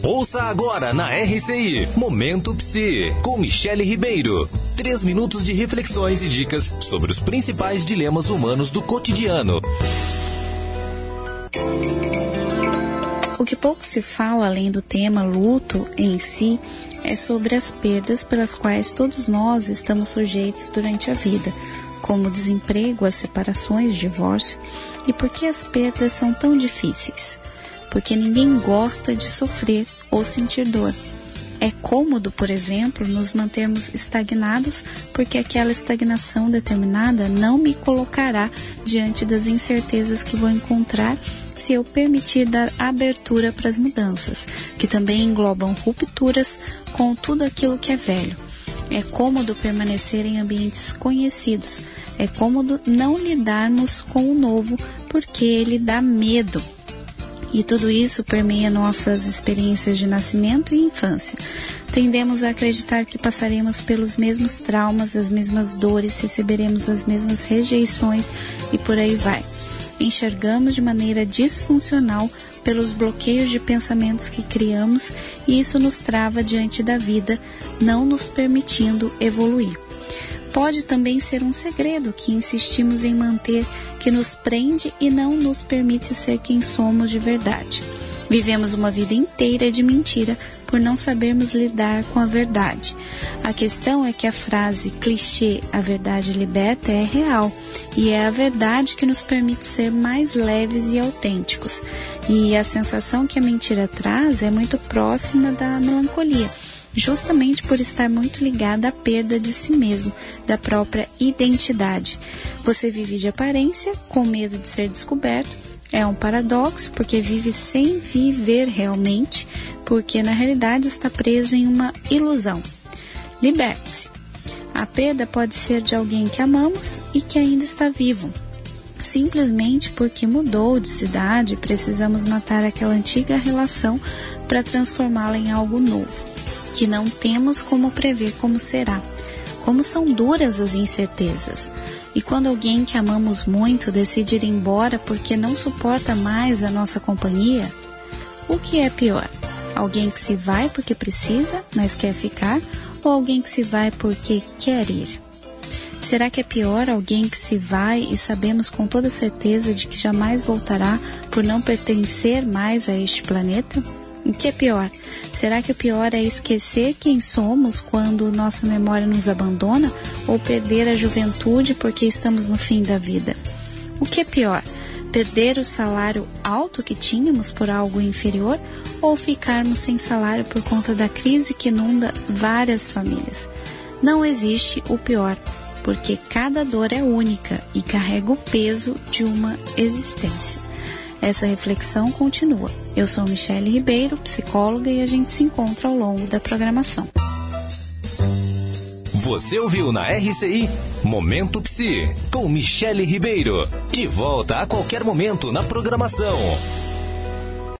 Ouça agora na RCI, Momento Psi, com Michele Ribeiro. 3 minutos de reflexões e dicas sobre os principais dilemas humanos do cotidiano. O que pouco se fala, além do tema luto em si, é sobre as perdas pelas quais todos nós estamos sujeitos durante a vida, como o desemprego, as separações, divórcio. E por que as perdas são tão difíceis? Porque ninguém gosta de sofrer ou sentir dor. É cômodo, por exemplo, nos mantermos estagnados, porque aquela estagnação determinada não me colocará diante das incertezas que vou encontrar se eu permitir dar abertura para as mudanças, que também englobam rupturas com tudo aquilo que é velho. É cômodo permanecer em ambientes conhecidos. É cômodo não lidarmos com o novo, porque ele dá medo. E tudo isso permeia nossas experiências de nascimento e infância. Tendemos a acreditar que passaremos pelos mesmos traumas, as mesmas dores, receberemos as mesmas rejeições e por aí vai. Enxergamos de maneira disfuncional pelos bloqueios de pensamentos que criamos e isso nos trava diante da vida, não nos permitindo evoluir. Pode também ser um segredo que insistimos em manter, que nos prende e não nos permite ser quem somos de verdade. Vivemos uma vida inteira de mentira por não sabermos lidar com a verdade. A questão é que a frase clichê, a verdade liberta, é real e é a verdade que nos permite ser mais leves e autênticos. E a sensação que a mentira traz é muito próxima da melancolia, justamente por estar muito ligada à perda de si mesmo, da própria identidade. Você vive de aparência, com medo de ser descoberto. É um paradoxo, porque vive sem viver realmente, porque na realidade está preso em uma ilusão. Liberte-se. A perda pode ser de alguém que amamos e que ainda está vivo. Simplesmente porque mudou de cidade, precisamos matar aquela antiga relação para transformá-la em algo novo, que não temos como prever como será. Como são duras as incertezas. E quando alguém que amamos muito decide ir embora porque não suporta mais a nossa companhia, o que é pior? Alguém que se vai porque precisa, mas quer ficar, ou alguém que se vai porque quer ir? Será que é pior alguém que se vai e sabemos com toda certeza de que jamais voltará por não pertencer mais a este planeta? O que é pior? Será que o pior é esquecer quem somos quando nossa memória nos abandona ou perder a juventude porque estamos no fim da vida? O que é pior? Perder o salário alto que tínhamos por algo inferior ou ficarmos sem salário por conta da crise que inunda várias famílias? Não existe o pior, porque cada dor é única e carrega o peso de uma existência. Essa reflexão continua. Eu sou Michele Ribeiro, psicóloga, e a gente se encontra ao longo da programação. Você ouviu na RCI Momento Psi, com Michele Ribeiro. De volta a qualquer momento na programação.